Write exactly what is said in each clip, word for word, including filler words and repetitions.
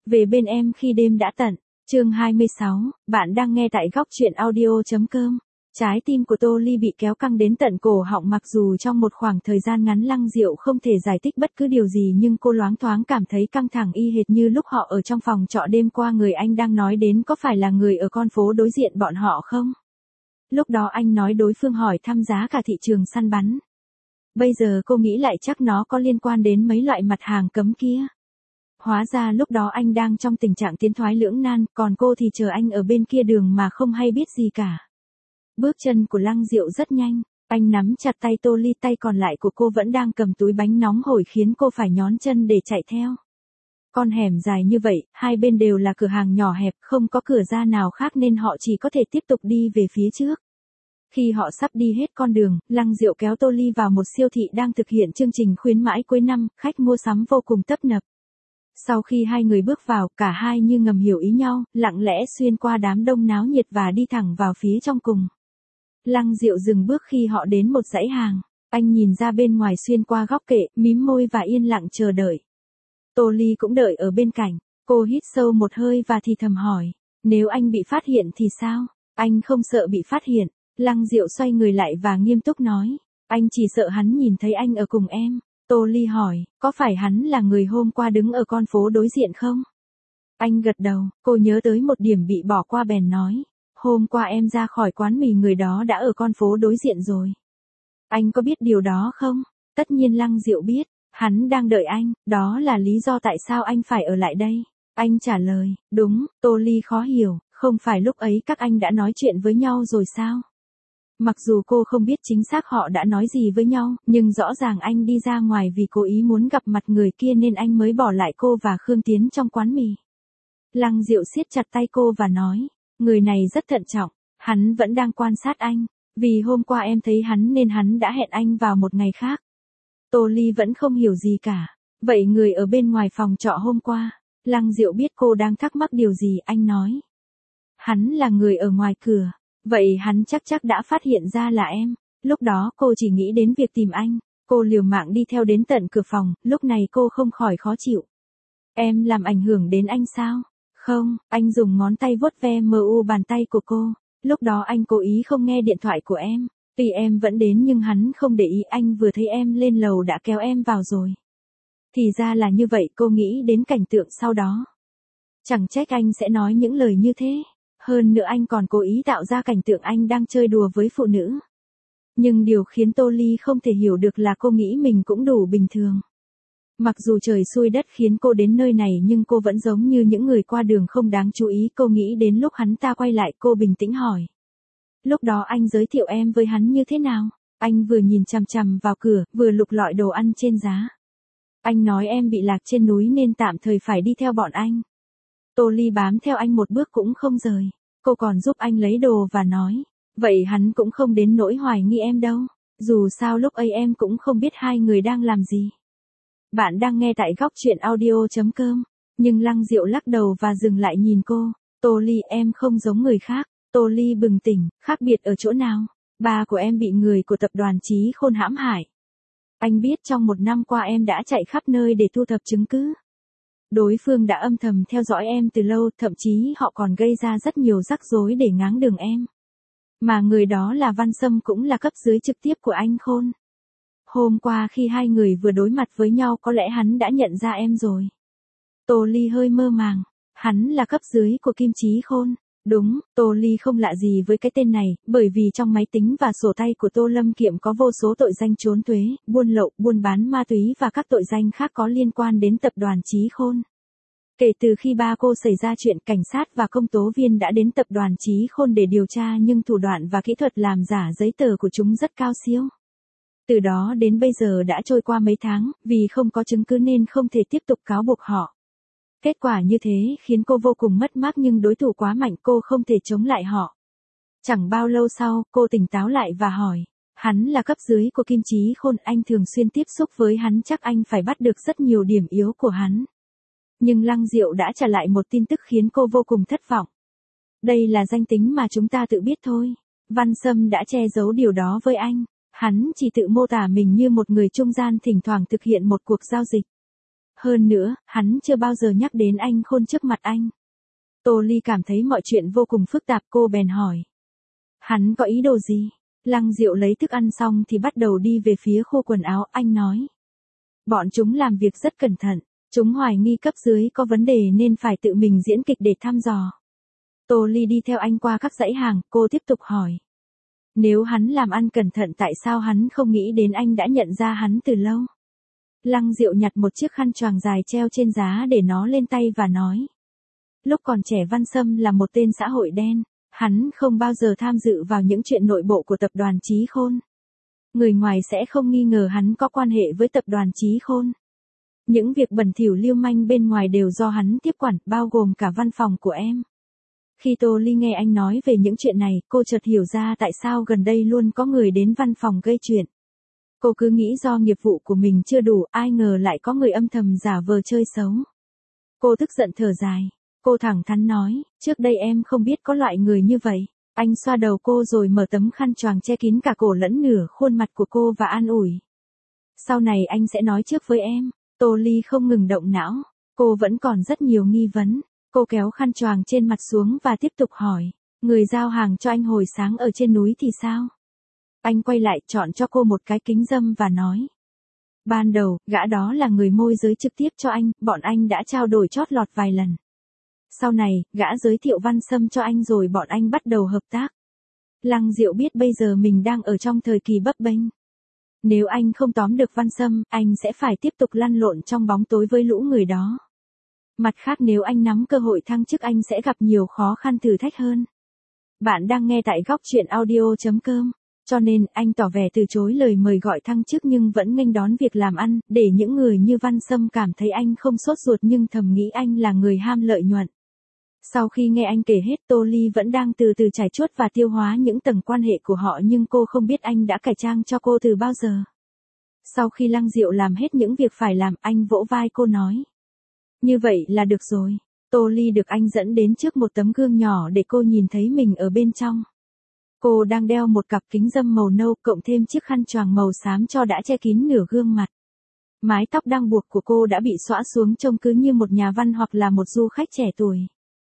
Về bên em khi đêm đã tận. Chương hai mươi sáu, bạn đang nghe tại góc truyện audio.com. Trái tim của Tô Ly bị kéo căng đến tận cổ họng, mặc dù trong một khoảng thời gian ngắn Lăng Diệu không thể giải thích bất cứ điều gì, nhưng cô loáng thoáng cảm thấy căng thẳng y hệt như lúc họ ở trong phòng trọ đêm qua. Người anh đang nói đến có phải là người ở con phố đối diện bọn họ không? Lúc đó anh nói đối phương hỏi thăm giá cả thị trường săn bắn. Bây giờ cô nghĩ lại chắc nó có liên quan đến mấy loại mặt hàng cấm kia. Hóa ra lúc đó anh đang trong tình trạng tiến thoái lưỡng nan, còn cô thì chờ anh ở bên kia đường mà không hay biết gì cả. Bước chân của Lăng Diệu rất nhanh, anh nắm chặt tay Tô Ly, tay còn lại của cô vẫn đang cầm túi bánh nóng hổi khiến cô phải nhón chân để chạy theo. Con hẻm dài như vậy, hai bên đều là cửa hàng nhỏ hẹp, không có cửa ra nào khác nên họ chỉ có thể tiếp tục đi về phía trước. Khi họ sắp đi hết con đường, Lăng Diệu kéo Tô Ly vào một siêu thị đang thực hiện chương trình khuyến mãi cuối năm, khách mua sắm vô cùng tấp nập. Sau khi hai người bước vào, cả hai như ngầm hiểu ý nhau, lặng lẽ xuyên qua đám đông náo nhiệt và đi thẳng vào phía trong cùng. Lăng Diệu dừng bước khi họ đến một dãy hàng. Anh nhìn ra bên ngoài xuyên qua góc kệ, mím môi và yên lặng chờ đợi. Tô Ly cũng đợi ở bên cạnh. Cô hít sâu một hơi và thì thầm hỏi, nếu anh bị phát hiện thì sao? Anh không sợ bị phát hiện. Lăng Diệu xoay người lại và nghiêm túc nói, anh chỉ sợ hắn nhìn thấy anh ở cùng em. Tô Ly hỏi, có phải hắn là người hôm qua đứng ở con phố đối diện không? Anh gật đầu, cô nhớ tới một điểm bị bỏ qua bèn nói, hôm qua em ra khỏi quán mì người đó đã ở con phố đối diện rồi. Anh có biết điều đó không? Tất nhiên Lăng Diệu biết, hắn đang đợi anh, đó là lý do tại sao anh phải ở lại đây. Anh trả lời, đúng. Tô Ly khó hiểu, không phải lúc ấy các anh đã nói chuyện với nhau rồi sao? Mặc dù cô không biết chính xác họ đã nói gì với nhau, nhưng rõ ràng anh đi ra ngoài vì cố ý muốn gặp mặt người kia nên anh mới bỏ lại cô và Khương Tiến trong quán mì. Lăng Diệu siết chặt tay cô và nói, người này rất thận trọng, hắn vẫn đang quan sát anh, vì hôm qua em thấy hắn nên hắn đã hẹn anh vào một ngày khác. Tô Ly vẫn không hiểu gì cả, vậy người ở bên ngoài phòng trọ hôm qua? Lăng Diệu biết cô đang thắc mắc điều gì, anh nói, hắn là người ở ngoài cửa. Vậy hắn chắc chắc đã phát hiện ra là em. Lúc đó cô chỉ nghĩ đến việc tìm anh. Cô liều mạng đi theo đến tận cửa phòng, lúc này cô không khỏi khó chịu. Em làm ảnh hưởng đến anh sao? Không, anh dùng ngón tay vuốt ve mờ u bàn tay của cô. Lúc đó anh cố ý không nghe điện thoại của em. Tuy em vẫn đến nhưng hắn không để ý, anh vừa thấy em lên lầu đã kéo em vào rồi. Thì ra là như vậy, cô nghĩ đến cảnh tượng sau đó. Chẳng trách anh sẽ nói những lời như thế. Hơn nữa anh còn cố ý tạo ra cảnh tượng anh đang chơi đùa với phụ nữ. Nhưng điều khiến Tô Ly không thể hiểu được là cô nghĩ mình cũng đủ bình thường. Mặc dù trời xui đất khiến cô đến nơi này nhưng cô vẫn giống như những người qua đường không đáng chú ý. Cô nghĩ đến lúc hắn ta quay lại, cô bình tĩnh hỏi. Lúc đó anh giới thiệu em với hắn như thế nào? Anh vừa nhìn chằm chằm vào cửa, vừa lục lọi đồ ăn trên giá. Anh nói em bị lạc trên núi nên tạm thời phải đi theo bọn anh. Tô Ly bám theo anh một bước cũng không rời. Cô còn giúp anh lấy đồ và nói, vậy hắn cũng không đến nỗi hoài nghi em đâu. Dù sao lúc ấy em cũng không biết hai người đang làm gì. Bạn đang nghe tại góc truyện audio.com. Nhưng Lăng Diệu lắc đầu và dừng lại nhìn cô. Tô Ly, em không giống người khác. Tô Ly bừng tỉnh, khác biệt ở chỗ nào? Ba của em bị người của tập đoàn Trí Khôn hãm hại. Anh biết trong một năm qua em đã chạy khắp nơi để thu thập chứng cứ. Đối phương đã âm thầm theo dõi em từ lâu, thậm chí họ còn gây ra rất nhiều rắc rối để ngáng đường em. Mà người đó là Văn Sâm, cũng là cấp dưới trực tiếp của anh Khôn. Hôm qua khi hai người vừa đối mặt với nhau có lẽ hắn đã nhận ra em rồi. Tô Ly hơi mơ màng, hắn là cấp dưới của Kim Chí Khôn. Đúng, Tô Ly không lạ gì với cái tên này, bởi vì trong máy tính và sổ tay của Tô Lâm Kiệm có vô số tội danh trốn thuế, buôn lậu, buôn bán ma túy và các tội danh khác có liên quan đến tập đoàn Trí Khôn. Kể từ khi ba cô xảy ra chuyện, cảnh sát và công tố viên đã đến tập đoàn Trí Khôn để điều tra, nhưng thủ đoạn và kỹ thuật làm giả giấy tờ của chúng rất cao siêu. Từ đó đến bây giờ đã trôi qua mấy tháng, vì không có chứng cứ nên không thể tiếp tục cáo buộc họ. Kết quả như thế khiến cô vô cùng mất mát, nhưng đối thủ quá mạnh, cô không thể chống lại họ. Chẳng bao lâu sau, cô tỉnh táo lại và hỏi, hắn là cấp dưới của Kim Chí Khôn, anh thường xuyên tiếp xúc với hắn, chắc anh phải bắt được rất nhiều điểm yếu của hắn. Nhưng Lăng Diệu đã trả lại một tin tức khiến cô vô cùng thất vọng. Đây là danh tính mà chúng ta tự biết thôi. Văn Sâm đã che giấu điều đó với anh. Hắn chỉ tự mô tả mình như một người trung gian thỉnh thoảng thực hiện một cuộc giao dịch. Hơn nữa, hắn chưa bao giờ nhắc đến anh Khôn trước mặt anh. Tô Ly cảm thấy mọi chuyện vô cùng phức tạp, cô bèn hỏi. Hắn có ý đồ gì? Lăng Diệu lấy thức ăn xong thì bắt đầu đi về phía khô quần áo, anh nói. Bọn chúng làm việc rất cẩn thận, chúng hoài nghi cấp dưới có vấn đề nên phải tự mình diễn kịch để thăm dò. Tô Ly đi theo anh qua các dãy hàng, cô tiếp tục hỏi. Nếu hắn làm ăn cẩn thận tại sao hắn không nghĩ đến anh đã nhận ra hắn từ lâu? Lăng Diệu nhặt một chiếc khăn choàng dài treo trên giá để nó lên tay và nói. Lúc còn trẻ Văn Sâm là một tên xã hội đen, hắn không bao giờ tham dự vào những chuyện nội bộ của tập đoàn Chí Khôn. Người ngoài sẽ không nghi ngờ hắn có quan hệ với tập đoàn Chí Khôn. Những việc bẩn thỉu lưu manh bên ngoài đều do hắn tiếp quản, bao gồm cả văn phòng của em. Khi Tô Ly nghe anh nói về những chuyện này, cô chợt hiểu ra tại sao gần đây luôn có người đến văn phòng gây chuyện. Cô cứ nghĩ do nghiệp vụ của mình chưa đủ, ai ngờ lại có người âm thầm giả vờ chơi xấu. Cô tức giận thở dài. Cô thẳng thắn nói, trước đây em không biết có loại người như vậy. Anh xoa đầu cô rồi mở tấm khăn choàng che kín cả cổ lẫn nửa khuôn mặt của cô và an ủi. Sau này anh sẽ nói trước với em. Tô Ly không ngừng động não. Cô vẫn còn rất nhiều nghi vấn. Cô kéo khăn choàng trên mặt xuống và tiếp tục hỏi. Người giao hàng cho anh hồi sáng ở trên núi thì sao? Anh quay lại chọn cho cô một cái kính râm và nói. Ban đầu, gã đó là người môi giới trực tiếp cho anh, bọn anh đã trao đổi chót lọt vài lần. Sau này, gã giới thiệu Văn Sâm cho anh rồi bọn anh bắt đầu hợp tác. Lăng Diệu biết bây giờ mình đang ở trong thời kỳ bấp bênh. Nếu anh không tóm được Văn Sâm, anh sẽ phải tiếp tục lăn lộn trong bóng tối với lũ người đó. Mặt khác nếu anh nắm cơ hội thăng chức anh sẽ gặp nhiều khó khăn thử thách hơn. Bạn đang nghe tại góc truyện audio chấm com. Cho nên, anh tỏ vẻ từ chối lời mời gọi thăng chức nhưng vẫn nghênh đón việc làm ăn, để những người như Văn Sâm cảm thấy anh không sốt ruột nhưng thầm nghĩ anh là người ham lợi nhuận. Sau khi nghe anh kể hết, Tô Ly vẫn đang từ từ trải chuốt và tiêu hóa những tầng quan hệ của họ nhưng cô không biết anh đã cải trang cho cô từ bao giờ. Sau khi Lăng Diệu làm hết những việc phải làm, anh vỗ vai cô nói. Như vậy là được rồi. Tô Ly được anh dẫn đến trước một tấm gương nhỏ để cô nhìn thấy mình ở bên trong. Cô đang đeo một cặp kính râm màu nâu cộng thêm chiếc khăn choàng màu xám cho đã che kín nửa gương mặt. Mái tóc đang buộc của cô đã bị xõa xuống trông cứ như một nhà văn hoặc là một du khách trẻ tuổi.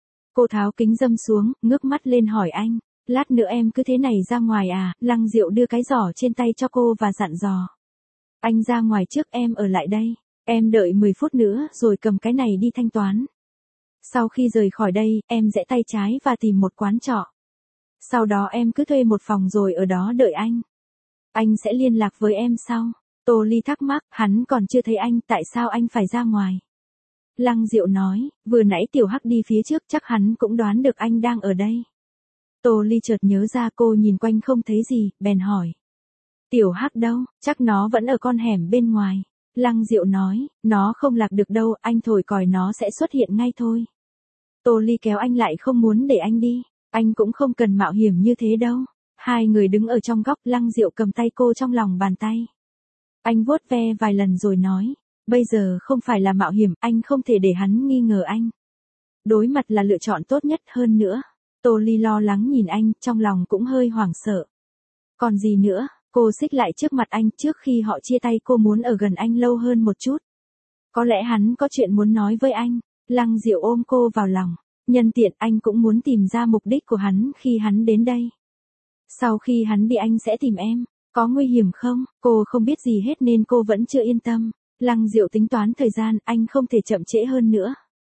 Cô tháo kính râm xuống, ngước mắt lên hỏi anh, lát nữa em cứ thế này ra ngoài à? Lăng Diệu đưa cái giỏ trên tay cho cô và dặn dò. Anh ra ngoài trước, em ở lại đây. Em đợi mười phút nữa rồi cầm cái này đi thanh toán. Sau khi rời khỏi đây, em rẽ tay trái và tìm một quán trọ. Sau đó em cứ thuê một phòng rồi ở đó đợi anh. Anh sẽ liên lạc với em sau. Tô Ly thắc mắc, hắn còn chưa thấy anh, tại sao anh phải ra ngoài? Lăng Diệu nói, vừa nãy Tiểu Hắc đi phía trước chắc hắn cũng đoán được anh đang ở đây. Tô Ly chợt nhớ ra, cô nhìn quanh không thấy gì, bèn hỏi. Tiểu Hắc đâu, chắc nó vẫn ở con hẻm bên ngoài. Lăng Diệu nói, nó không lạc được đâu, anh thổi còi nó sẽ xuất hiện ngay thôi. Tô Ly kéo anh lại không muốn để anh đi. Anh cũng không cần mạo hiểm như thế đâu. Hai người đứng ở trong góc, Lăng Diệu cầm tay cô trong lòng bàn tay. Anh vuốt ve vài lần rồi nói, bây giờ không phải là mạo hiểm, anh không thể để hắn nghi ngờ anh. Đối mặt là lựa chọn tốt nhất hơn nữa. Tô Ly lo lắng nhìn anh, trong lòng cũng hơi hoảng sợ. Còn gì nữa, cô xích lại trước mặt anh, trước khi họ chia tay cô muốn ở gần anh lâu hơn một chút. Có lẽ hắn có chuyện muốn nói với anh. Lăng Diệu ôm cô vào lòng. Nhân tiện anh cũng muốn tìm ra mục đích của hắn khi hắn đến đây. Sau khi hắn đi anh sẽ tìm em. Có nguy hiểm không? Cô không biết gì hết nên cô vẫn chưa yên tâm. Lăng Diệu tính toán thời gian, anh không thể chậm trễ hơn nữa.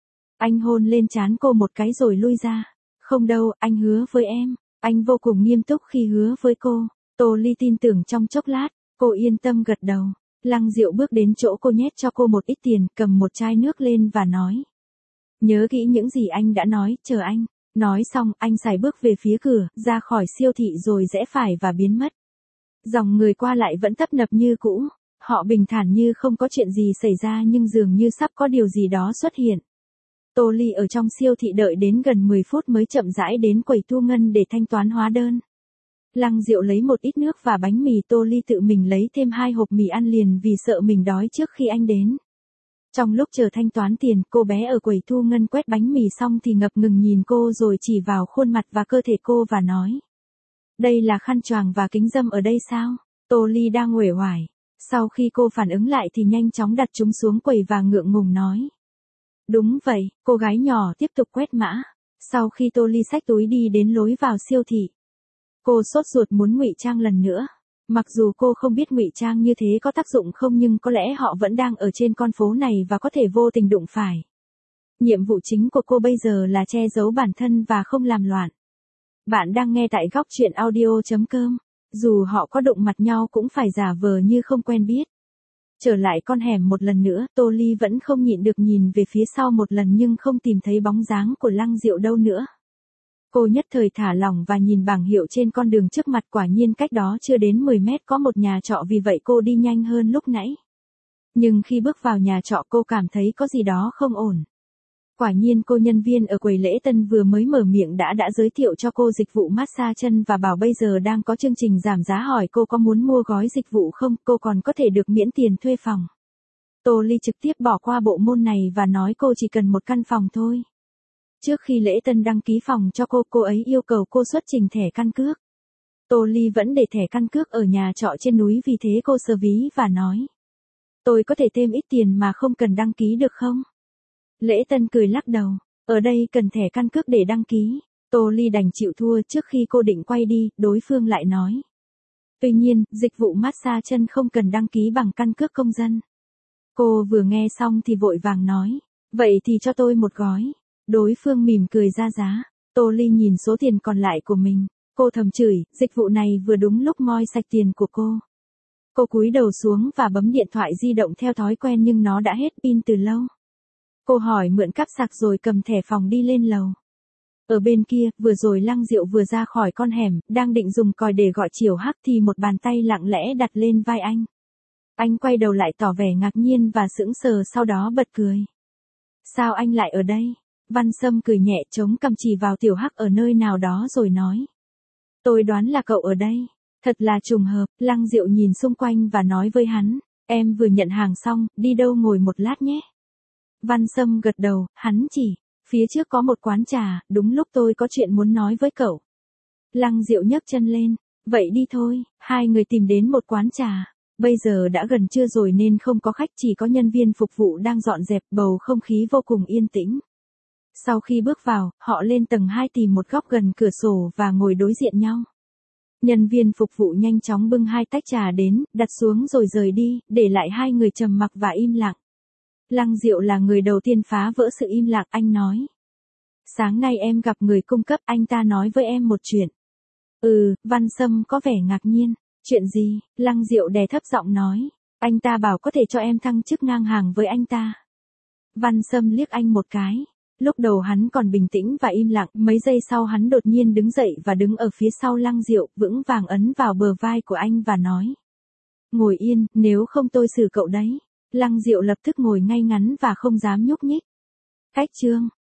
Anh hôn lên trán cô một cái rồi lui ra. Không đâu, anh hứa với em. Anh vô cùng nghiêm túc khi hứa với cô. Tô Ly tin tưởng trong chốc lát, cô yên tâm gật đầu. Lăng Diệu bước đến chỗ cô nhét cho cô một ít tiền, cầm một chai nước lên và nói. Nhớ kỹ những gì anh đã nói, chờ anh. Nói xong, anh sải bước về phía cửa, ra khỏi siêu thị rồi rẽ phải và biến mất. Dòng người qua lại vẫn tấp nập như cũ. Họ bình thản như không có chuyện gì xảy ra nhưng dường như sắp có điều gì đó xuất hiện. Tô Ly ở trong siêu thị đợi đến gần mười phút mới chậm rãi đến quầy thu ngân để thanh toán hóa đơn. Lăng Diệu lấy một ít nước và bánh mì, Tô Ly tự mình lấy thêm hai hộp mì ăn liền vì sợ mình đói trước khi anh đến. Trong lúc chờ thanh toán tiền, cô bé ở quầy thu ngân quét bánh mì xong thì ngập ngừng nhìn cô rồi chỉ vào khuôn mặt và cơ thể cô và nói. Đây là khăn choàng và kính râm ở đây sao? Tô Ly đang uể oải. Sau khi cô phản ứng lại thì nhanh chóng đặt chúng xuống quầy và ngượng ngùng nói. Đúng vậy, cô gái nhỏ tiếp tục quét mã. Sau khi Tô Ly xách túi đi đến lối vào siêu thị, cô sốt ruột muốn ngụy trang lần nữa. Mặc dù cô không biết ngụy trang như thế có tác dụng không, nhưng có lẽ họ vẫn đang ở trên con phố này và có thể vô tình đụng phải. Nhiệm vụ chính của cô bây giờ là che giấu bản thân và không làm loạn. Bạn đang nghe tại góc truyện audio chấm com. Dù họ có đụng mặt nhau cũng phải giả vờ như không quen biết. Trở lại con hẻm một lần nữa, Tô Ly vẫn không nhịn được nhìn về phía sau một lần nhưng không tìm thấy bóng dáng của Lăng Diệu đâu nữa. Cô nhất thời thả lỏng và nhìn bảng hiệu trên con đường trước mặt, quả nhiên cách đó chưa đến mười mét có một nhà trọ, vì vậy cô đi nhanh hơn lúc nãy. Nhưng khi bước vào nhà trọ cô cảm thấy có gì đó không ổn. Quả nhiên cô nhân viên ở quầy lễ tân vừa mới mở miệng đã đã giới thiệu cho cô dịch vụ massage chân và bảo bây giờ đang có chương trình giảm giá, hỏi cô có muốn mua gói dịch vụ không, cô còn có thể được miễn tiền thuê phòng. Tô Ly trực tiếp bỏ qua bộ môn này và nói cô chỉ cần một căn phòng thôi. Trước khi lễ tân đăng ký phòng cho cô, cô ấy yêu cầu cô xuất trình thẻ căn cước. Tô Ly vẫn để thẻ căn cước ở nhà trọ trên núi, vì thế cô sờ ví và nói. Tôi có thể thêm ít tiền mà không cần đăng ký được không? Lễ tân cười lắc đầu, ở đây cần thẻ căn cước để đăng ký. Tô Ly đành chịu thua. Trước khi cô định quay đi, đối phương lại nói. Tuy nhiên, dịch vụ massage chân không cần đăng ký bằng căn cước công dân. Cô vừa nghe xong thì vội vàng nói, vậy thì cho tôi một gói. Đối phương mỉm cười ra giá. Tô Ly nhìn số tiền còn lại của mình, cô thầm chửi, dịch vụ này vừa đúng lúc moi sạch tiền của cô. Cô cúi đầu xuống và bấm điện thoại di động theo thói quen nhưng nó đã hết pin từ lâu. Cô hỏi mượn cáp sạc rồi cầm thẻ phòng đi lên lầu. Ở bên kia, vừa rồi Lăng Diệu vừa ra khỏi con hẻm, đang định dùng còi để gọi Triều Hắc thì một bàn tay lặng lẽ đặt lên vai anh. Anh quay đầu lại tỏ vẻ ngạc nhiên và sững sờ, sau đó bật cười. Sao anh lại ở đây? Văn Sâm cười nhẹ, chống cằm chỉ vào Tiểu Hắc ở nơi nào đó rồi nói. Tôi đoán là cậu ở đây. Thật là trùng hợp. Lăng Diệu nhìn xung quanh và nói với hắn. Em vừa nhận hàng xong, đi đâu ngồi một lát nhé. Văn Sâm gật đầu, hắn chỉ. Phía trước có một quán trà, đúng lúc tôi có chuyện muốn nói với cậu. Lăng Diệu nhấc chân lên. Vậy đi thôi. Hai người tìm đến một quán trà. Bây giờ đã gần trưa rồi nên không có khách, chỉ có nhân viên phục vụ đang dọn dẹp, bầu không khí vô cùng yên tĩnh. Sau khi bước vào, họ lên tầng hai tìm một góc gần cửa sổ và ngồi đối diện nhau. Nhân viên phục vụ nhanh chóng bưng hai tách trà đến, đặt xuống rồi rời đi, để lại hai người trầm mặc và im lặng. Lăng Diệu là người đầu tiên phá vỡ sự im lặng, anh nói. Sáng nay em gặp người cung cấp, anh ta nói với em một chuyện. Ừ, Văn Sâm có vẻ ngạc nhiên. Chuyện gì? Lăng Diệu đè thấp giọng nói. Anh ta bảo có thể cho em thăng chức ngang hàng với anh ta. Văn Sâm liếc anh một cái. Lúc đầu hắn còn bình tĩnh và im lặng, mấy giây sau hắn đột nhiên đứng dậy và đứng ở phía sau Lăng Diệu, vững vàng ấn vào bờ vai của anh và nói. Ngồi yên, nếu không tôi xử cậu đấy. Lăng Diệu lập tức ngồi ngay ngắn và không dám nhúc nhích. Cách chương.